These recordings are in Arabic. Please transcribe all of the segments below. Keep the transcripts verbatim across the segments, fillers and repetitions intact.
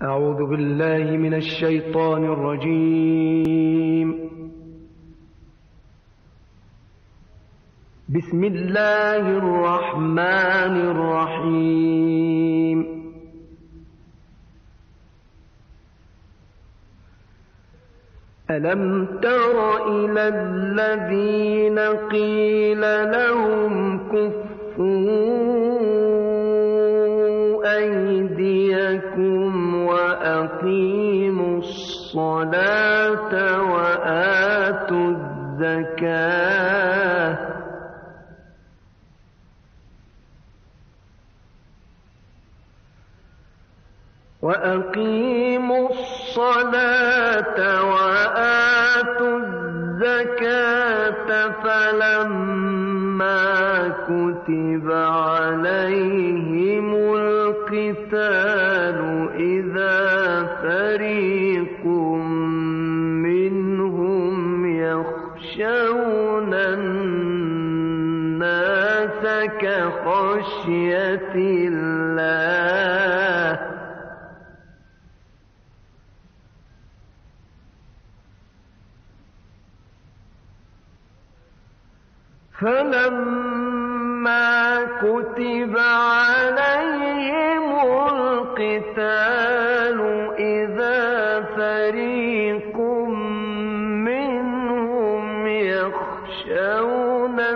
أعوذ بالله من الشيطان الرجيم. بسم الله الرحمن الرحيم. ألم تر إلى الذين قيل لهم كفوا أيديكم وأقيموا الصلاة وآتوا الزكاة وأقيموا الصلاة وآتوا الزكاة فلما كتب عليهم القتال إذا فريق منهم يخشون الناس كخشية الله فلما كتب عليهم القتال إذا فريق منهم يخشون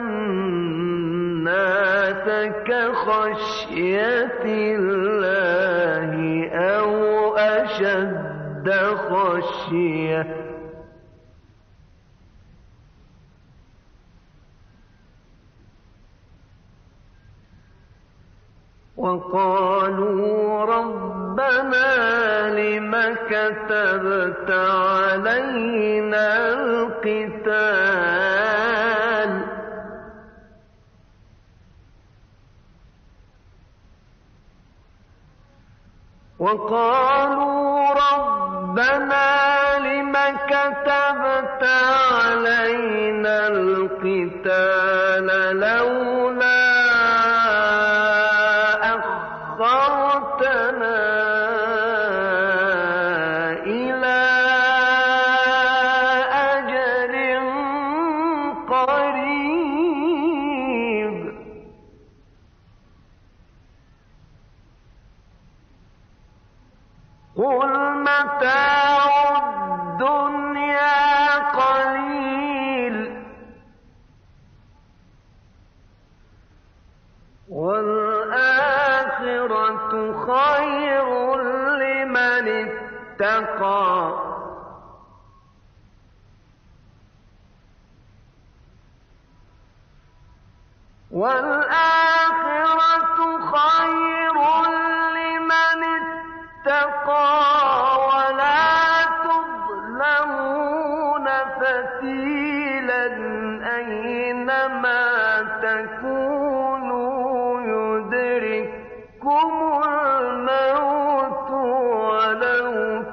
الناس كخشية الله أو أشد خشية وقالوا ربنا لم كتبت علينا القتال وقالوا ربنا لم كتبت علينا القتال لولا أخرتنا إلى أجل قريب قل متاع الدنيا قليل والآخرة خير لمن اتقى والآخرة خير لمن اتقى ولا تظلمون فتيلا أينما تكونوا يدرككم الموت ولو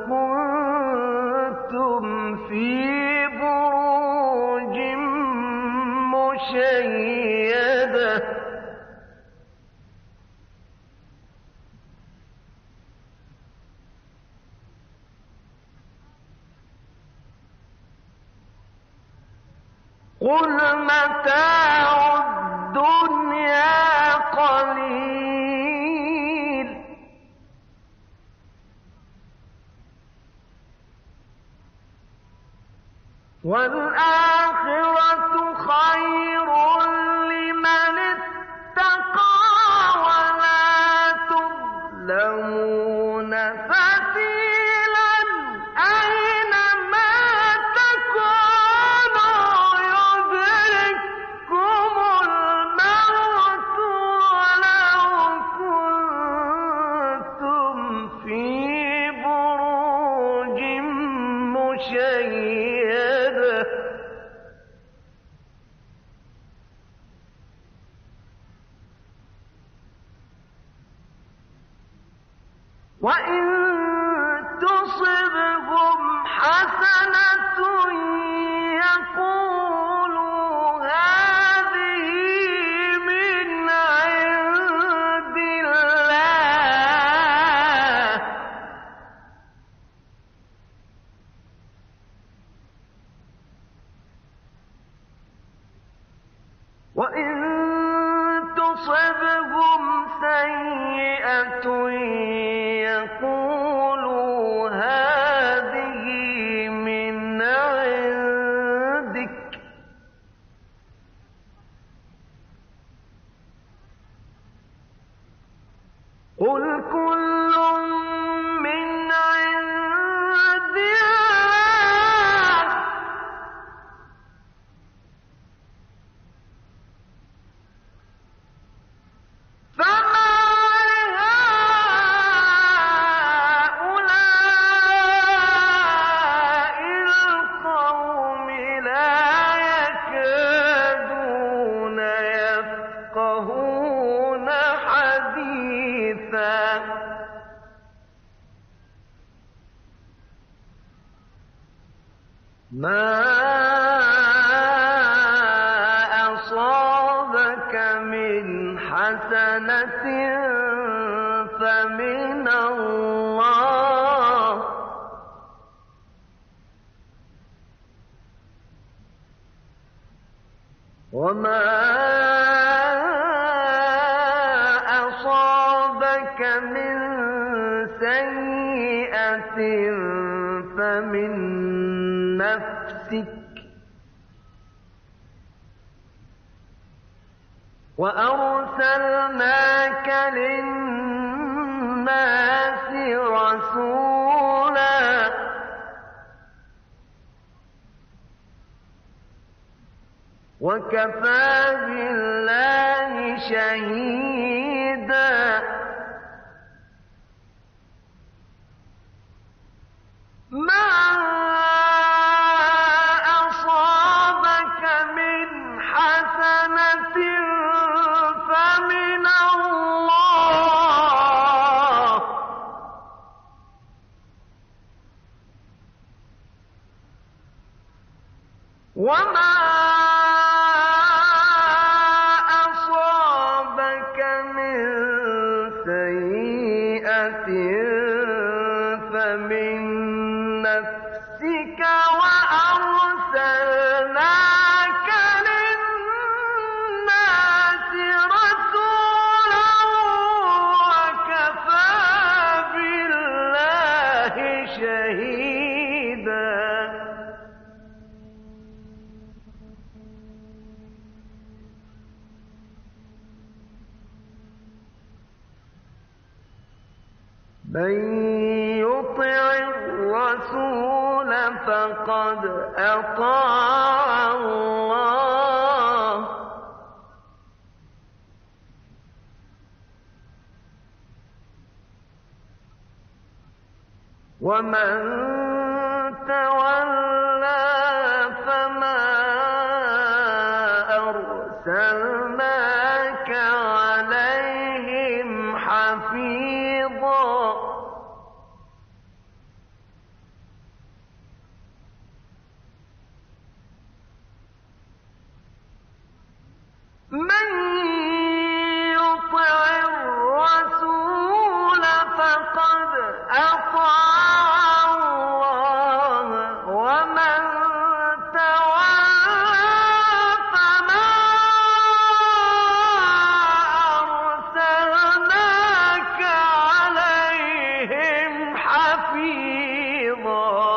كنتم في بروج مشيدة قل متاع الدنيا قليل والآخرة خير لمن اتقى ولا تظلمون فتيلا أينما تكونوا يدرككم الموت ولو كنتم في بروج مشيدة وإن تصبهم حسنة يقولوا هذه من عند الله يقولوا هذه من عندك قل كل من عند الله فما لهؤلاء القوم لا يكادون يفقهون حديثا ما أصابك من حسنة فمن الله وما أصابك من سيئة فمن نفسك وأرسلناك للناس رسولا وكفى بالله شهيدا ما أصابك من حسنة فمن الله وما أصابك من سيئة فمن نفسك وأرسلناك للناس رسولا وكفى بالله شهيدا من يطع الرسول فقد أطاع الله ومن تولى فما أرسلناك عليهم حفيظا من يطع الرسول فقد أطاع الله ومن تولى فما أرسلناك عليهم حفيظا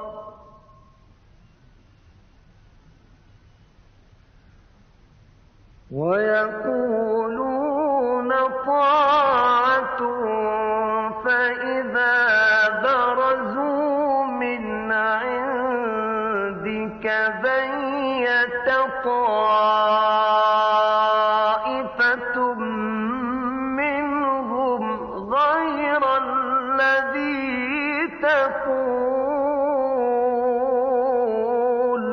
ويقولون طاعة فإذا برزوا من عندك بيت طائفة منهم غير الذي تقول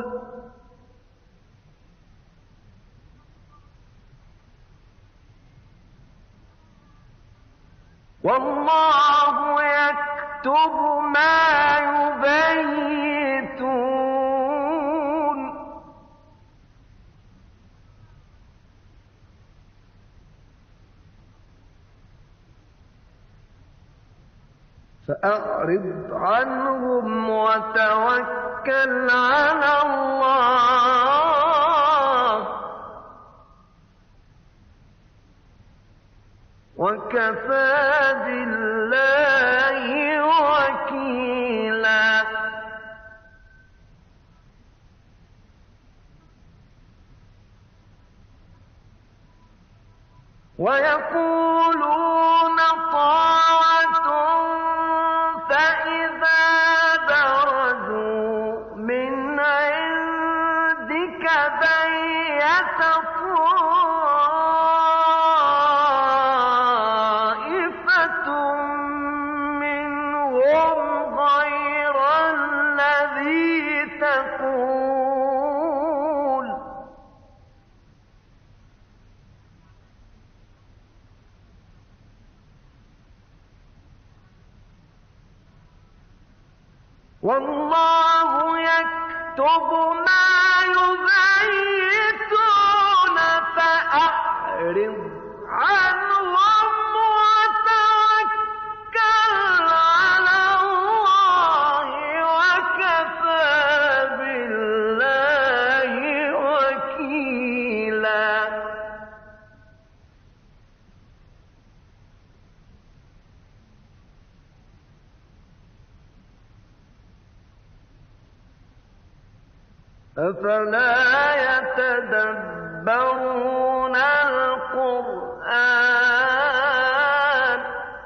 والله يكتب ما يبيتون فأعرض عنهم وتوكل على الله وكفى وكفى بالله وكيلا ويقولون طاعة فإذا برزوا من عندك بيت طائفة منهم غير الذي تقول والله يكتب ما يبيتون فأعرض عنهم وتوكل على الله وكفى بالله وكيلا أفلا يتدبرون القرآن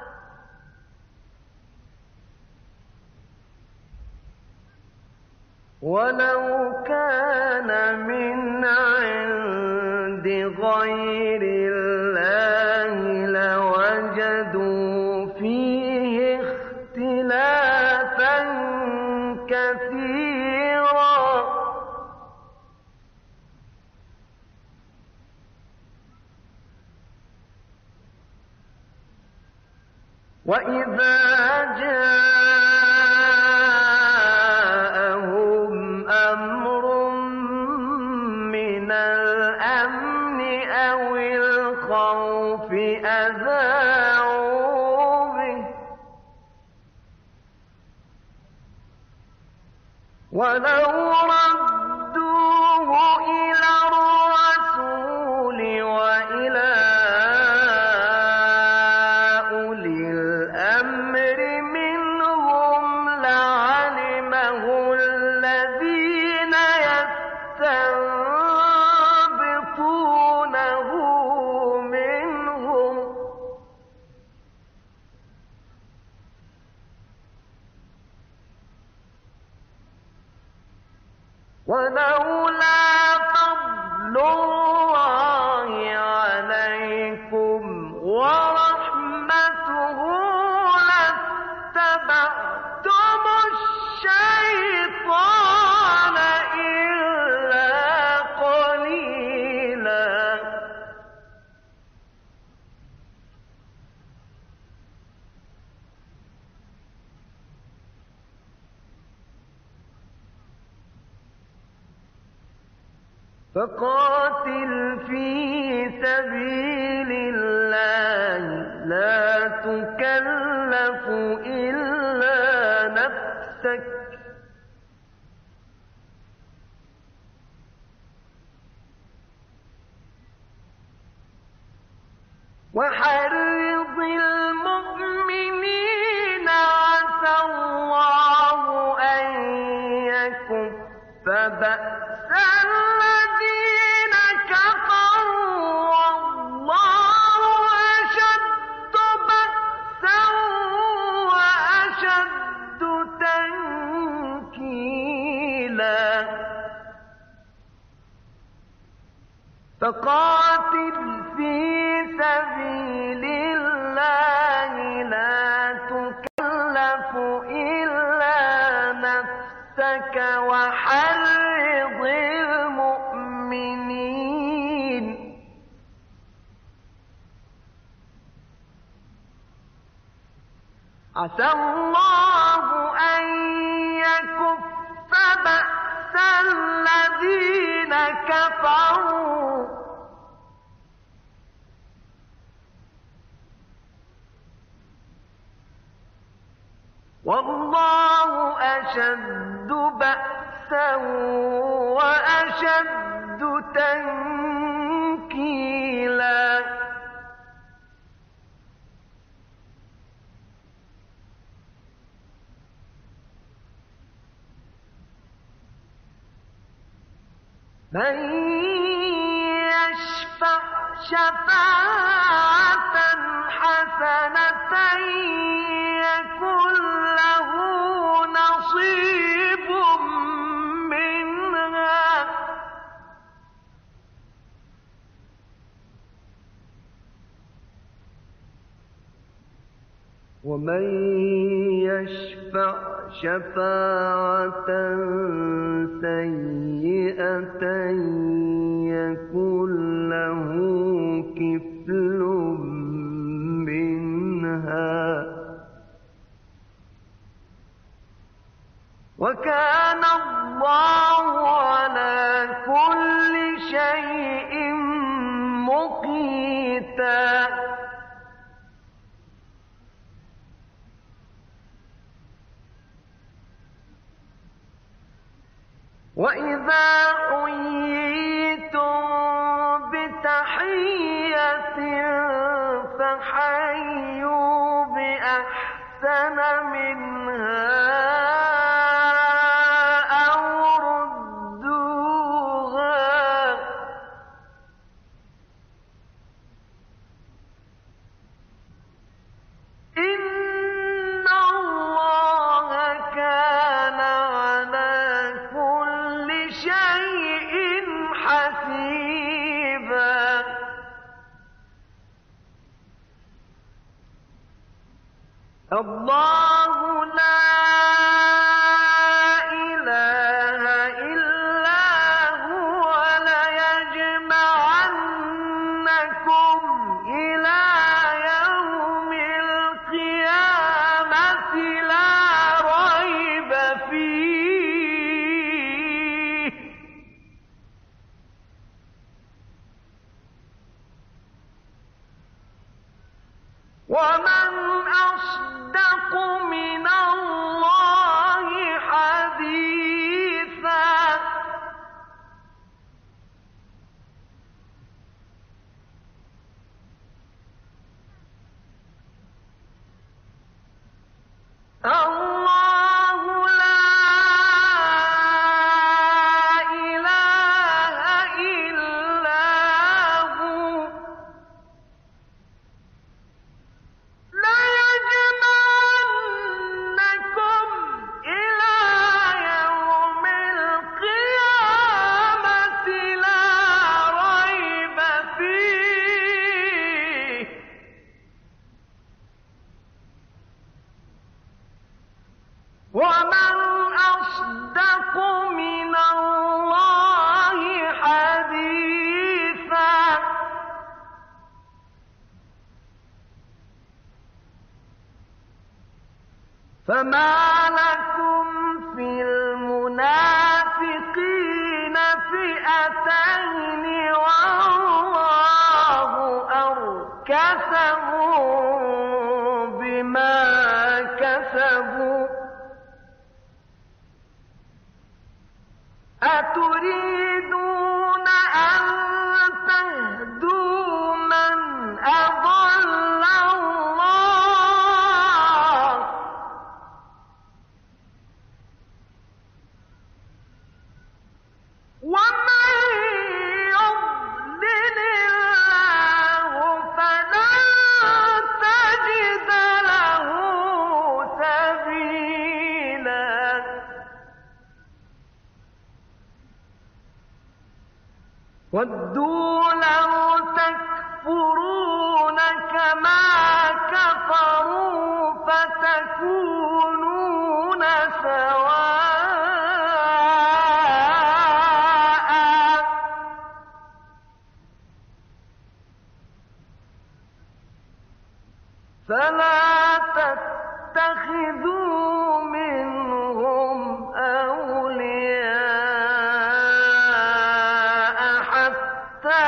ولو كان من عند غير الله لوجدوا فيه اختلافا كثيرا وإذا جاءهم أمر من الأمن أو الخوف أذاعوا به ولو ردوه إلى الرسول وإلى ولولا فضل الله عليكم ورحمته لاتبعتم الشيطان إلا قليلا فقاتل في سبيل الله لا تكلف إلا نفسك وحرض المؤمنين عسى الله أن يكف بأس الذين كفروا والله أشد بأسا وأشد تنكيلا فقاتل في سبيل الله لا تكلف إلا نفسك وحرض المؤمنين عسى الله أن يكف بأس الذين كفروا والله أشد بأسا وأشد تنكيلا من يشفع شفاعة حسنة يكن له نصيب منها ومن يشفع شفاعة سيئة يكن له كفل منها وكان الله على كل شيء مقيتا. وإذا حييتم بتحية فحيوا بأحسن منها أو ردوها إن الله كان على كل شيء حسيبا. الله لا إله إلا هو ليجمعنكم إلى يوم القيامة لا ريب فيه ومن أصدق من الله حديثا. الله لا إله إلا هو ليجمعنكم إلى يوم القيامة لا ريب فيه ومن أصدق من الله حديثا. فما لكم في المنافقين فئتين والله أركسهم بما كسبوا أتريدون أن تهدوا من أضل الله ومن يضلل الله فلن تجد له سبيلا. ودوا لو تكفرون كما كفروا فتكونون سواء فلا تتخذوا منهم أولياء حتى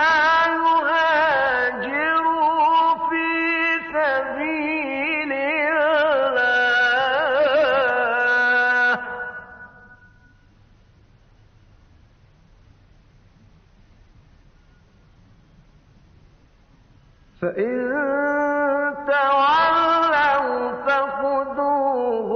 يهاجروا في سبيل الله فإن تولوا فخذوهم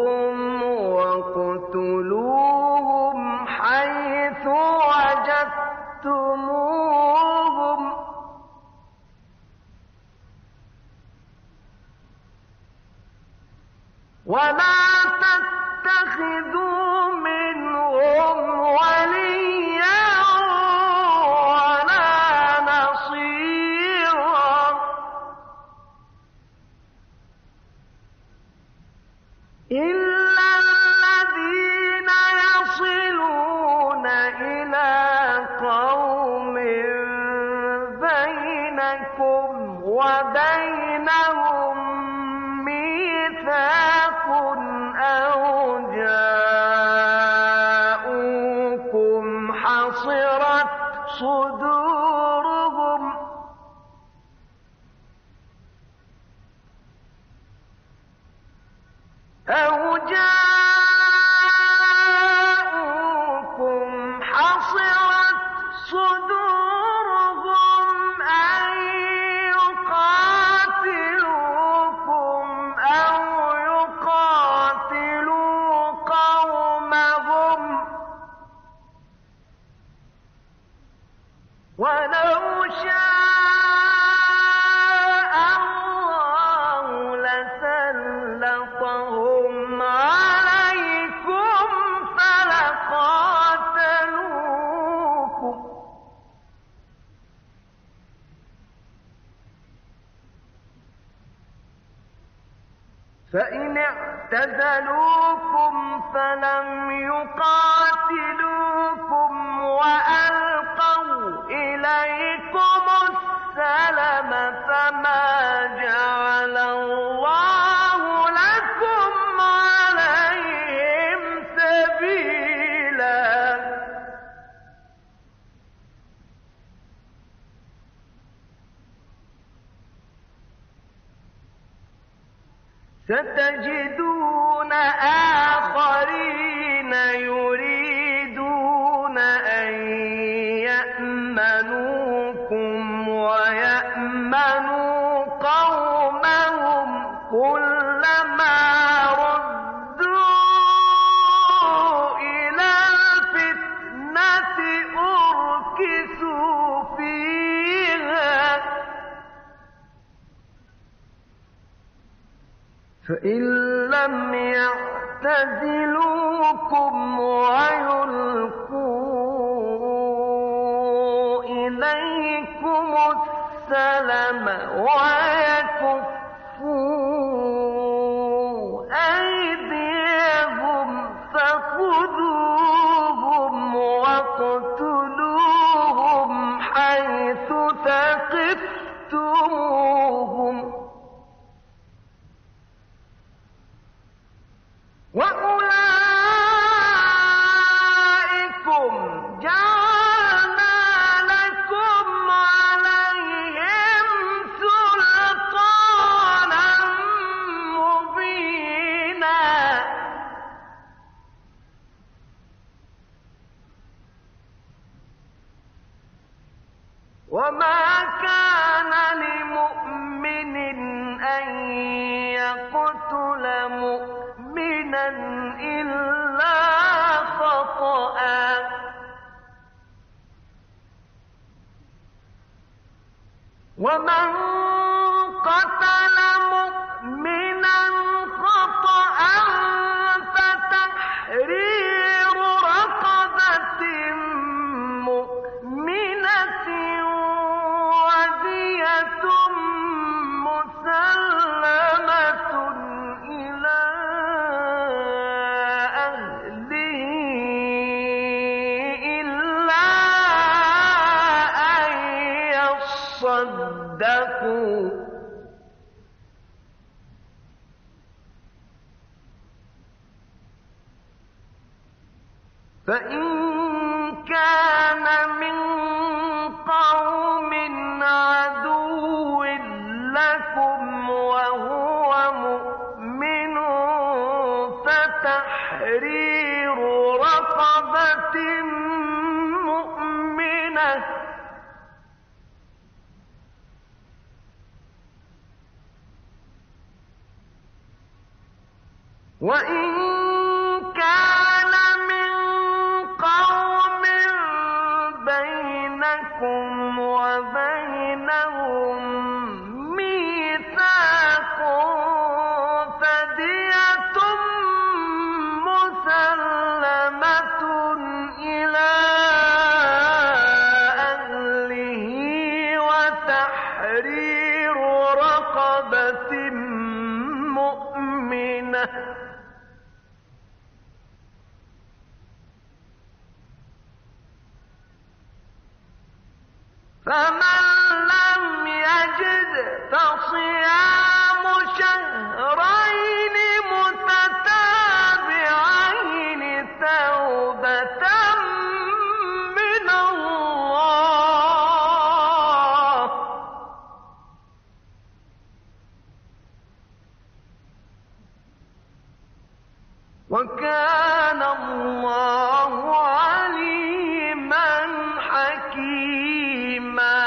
ولا تتخذوا منهم وليا ولا نصيرا إلا الذين يصلون إلى قوم بينكم وبينهم ميثاق أو جاءوكم حصرت صدورهم أو جاءوكم حصرت صدورهم أن يقاتلوكم أو يقاتلوا قومهم ولو شاء الله لسلطهم عليكم فلقاتلوكم فإن اعتزلوكم فلم يقاتلوكم وألقوا إليكم السلم فما جعل الله لكم عليهم سبيلا ستجدون آخرين يريدون أن يأمنوكم ويأمنوا قومهم كلما ردوا إلى الفتنة أركسوا فيها فإن لم يعتزلوكم ويلقوا إليكم السلم ويكفوا أيديهم فخذوهم واقتلوهم حيث ثقفتموهم وأولئكم جعلنا لكم عليهم سلطانا مبينا وما كان لمؤمن أن يقتل مؤمنا إلا خطأ ومن قتل مؤمنا خطأ فتحرير رقبة مؤمنة ودية مسلمة إلى أهله إلا أن يصدقوا فإن كان من قوم عدو لكم وهو مؤمن فتحرير رقبة مؤمنة وإن كان من قوم بينكم وبينهم ميثاق فدية فمن لم يجد فصيام شهرين متتابعين توبة من الله وكان الله عليما حكيما.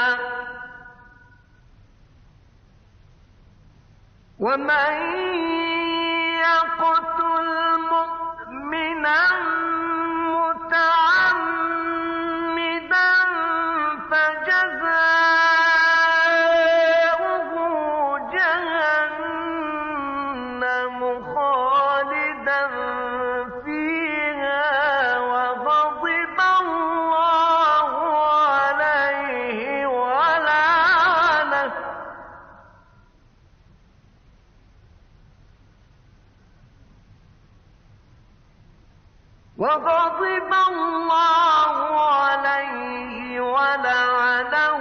ومن يقتل مؤمنا متعمدا فجزاؤه جهنم خالدا فيها وغضب الله عليه ولعنه وغضب الله عليه ولعنه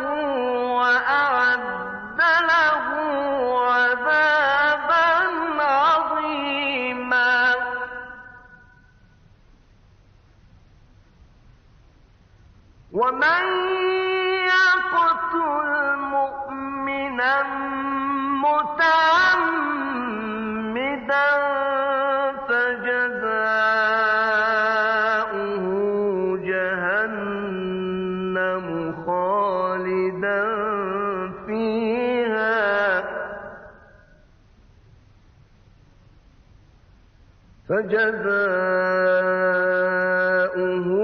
وأعد له عذابا عظيما. ومن يقتل مؤمنا متعمدا فجزاؤه جهنم خالدا فيها فجزاؤه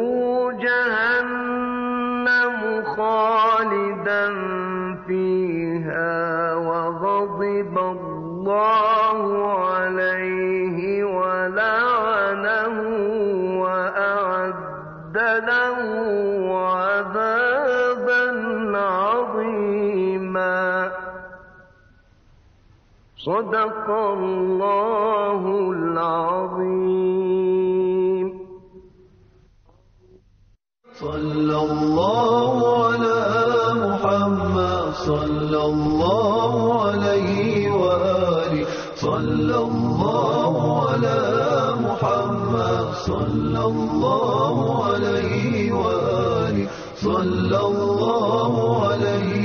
جهنم خالدا فيها وغضب الله عليه ولعنه وأعد له عذابا عظيما. صدق الله العظيم. صلى الله على محمد صلى الله عليه وآله صلى الله على محمد صلى الله عليه وآله صلى الله عليه